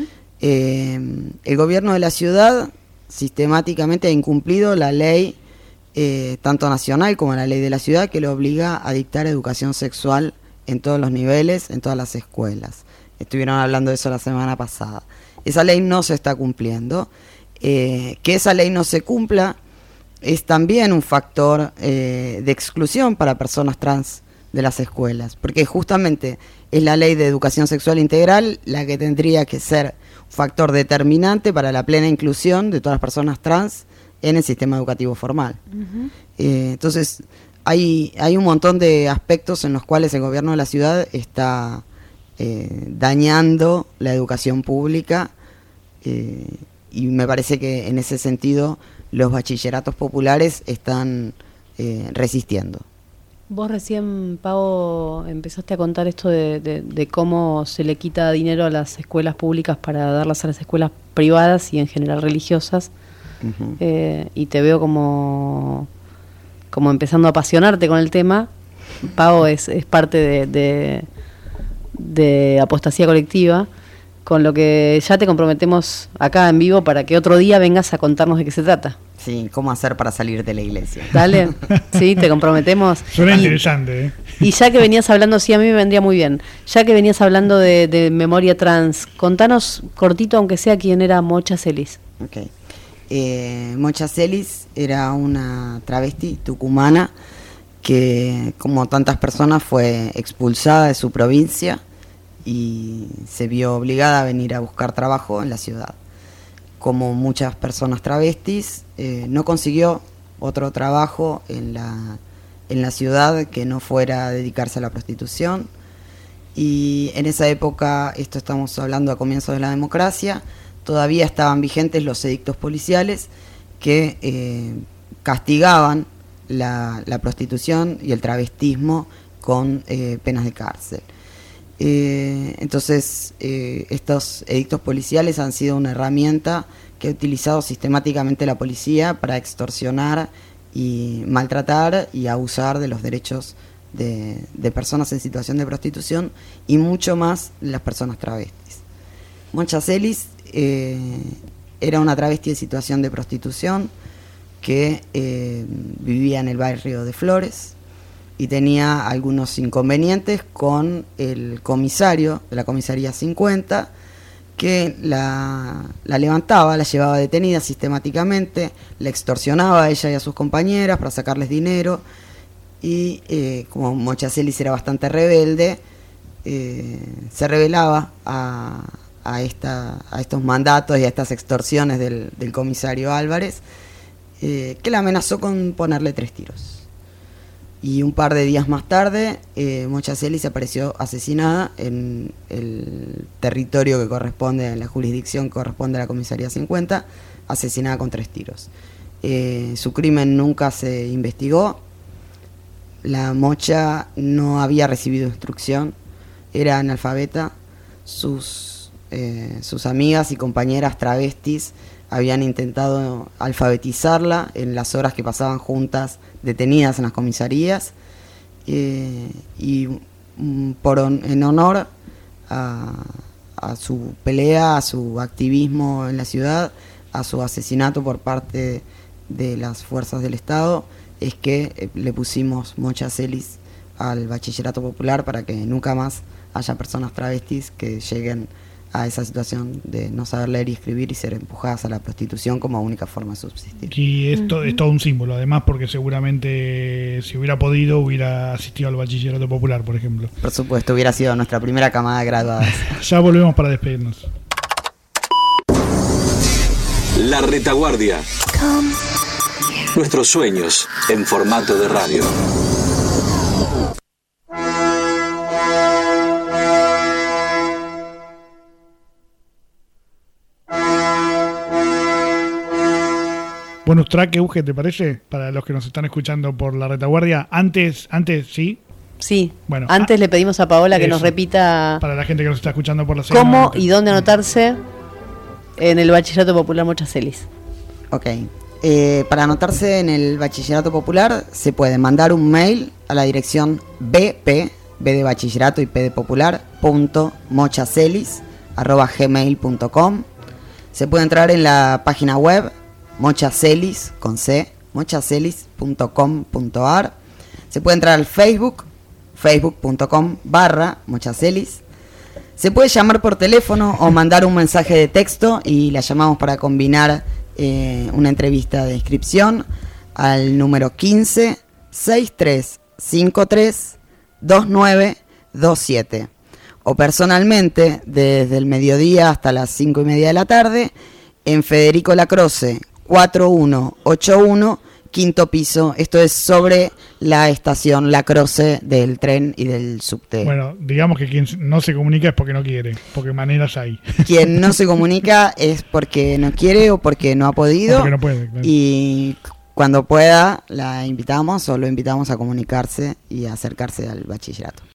El gobierno de la ciudad sistemáticamente ha incumplido la ley tanto nacional como la ley de la ciudad que le obliga a dictar educación sexual en todos los niveles, en todas las escuelas. Estuvieron hablando de eso la semana pasada. Esa ley no se está cumpliendo. Que esa ley no se cumpla es también un factor de exclusión para personas trans de las escuelas, porque justamente es la ley de educación sexual integral la que tendría que ser un factor determinante para la plena inclusión de todas las personas trans en el sistema educativo formal. Entonces, hay un montón de aspectos en los cuales el gobierno de la ciudad está dañando la educación pública y me parece que en ese sentido los bachilleratos populares están resistiendo. Vos recién, Pau, empezaste a contar esto de cómo se le quita dinero a las escuelas públicas para darlas a las escuelas privadas y en general religiosas. Y te veo como empezando a apasionarte con el tema. Pau es parte de Apostasía Colectiva, con lo que ya te comprometemos acá en vivo para que otro día vengas a contarnos de qué se trata. Sí, cómo hacer para salir de la iglesia. Dale, sí, te comprometemos. Suena interesante, ¿eh? Y ya que venías hablando, sí, a mí me vendría muy bien, ya que venías hablando de memoria trans, contanos cortito, aunque sea, quién era Mocha Celis. Ok. Mocha Celis era una travesti tucumana que, como tantas personas, fue expulsada de su provincia y se vio obligada a venir a buscar trabajo en la ciudad. Como muchas personas travestis, no consiguió otro trabajo en la ciudad que no fuera dedicarse a la prostitución. Y en esa época, esto estamos hablando a comienzos de la democracia, todavía estaban vigentes los edictos policiales que castigaban la prostitución y el travestismo con penas de cárcel. Entonces, estos edictos policiales han sido una herramienta que ha utilizado sistemáticamente la policía para extorsionar y maltratar y abusar de los derechos de personas en situación de prostitución y mucho más las personas travestis. Mocha Celis era una travesti en situación de prostitución que vivía en el barrio de Flores, y tenía algunos inconvenientes con el comisario de la comisaría 50, que la levantaba, la llevaba detenida sistemáticamente, la extorsionaba a ella y a sus compañeras para sacarles dinero, y como Mochacelis era bastante rebelde, se rebelaba a estos mandatos y a estas extorsiones del comisario Álvarez, que la amenazó con ponerle 3 tiros. Y un par de días más tarde, Mochacelis apareció asesinada en el territorio que corresponde, en la jurisdicción que corresponde a la comisaría 50, asesinada con 3 tiros. Su crimen nunca se investigó. La Mocha no había recibido instrucción, era analfabeta. Sus amigas y compañeras travestis habían intentado alfabetizarla en las horas que pasaban juntas detenidas en las comisarías, y en honor a su pelea, a su activismo en la ciudad, a su asesinato por parte de las fuerzas del Estado, es que le pusimos Mochacelis al bachillerato popular, para que nunca más haya personas travestis que lleguen a esa situación de no saber leer y escribir y ser empujadas a la prostitución como única forma de subsistir. Y esto es todo un símbolo, además, porque seguramente si hubiera podido hubiera asistido al bachillerato popular, por ejemplo. Por supuesto, hubiera sido nuestra primera camada de graduadas. Ya volvemos para despedirnos. La Retaguardia. Nuestros sueños en formato de radio. Bonus track, Euge, ¿te parece? Para los que nos están escuchando por La Retaguardia. Antes, ¿sí? Sí. Bueno, antes le pedimos a Paola que eso, nos repita para la gente que nos está escuchando por la cómo y dónde anotarse en el Bachillerato Popular Mochacelis. Ok. Para anotarse en el Bachillerato Popular se puede mandar un mail a la dirección B de bachillerato y P de popular, .mochacelis@gmail.com. Se puede entrar en la página web Mochacelis, con C, mochacelis.com.ar. Se puede entrar al Facebook, facebook.com/Mochacelis. Se puede llamar por teléfono o mandar un mensaje de texto y la llamamos para combinar una entrevista de inscripción al número 15 6353 2927. O personalmente desde el mediodía hasta las 5:30 de la tarde en Federico Lacroce 4181, quinto piso. Esto es sobre la estación Lacroce del tren y del subte. Bueno, digamos que quien no se comunica es porque no quiere, porque maneras hay. Quien no se comunica es porque no quiere o porque no ha podido. O porque no puede, claro. Y cuando pueda la invitamos o lo invitamos a comunicarse y a acercarse al bachillerato.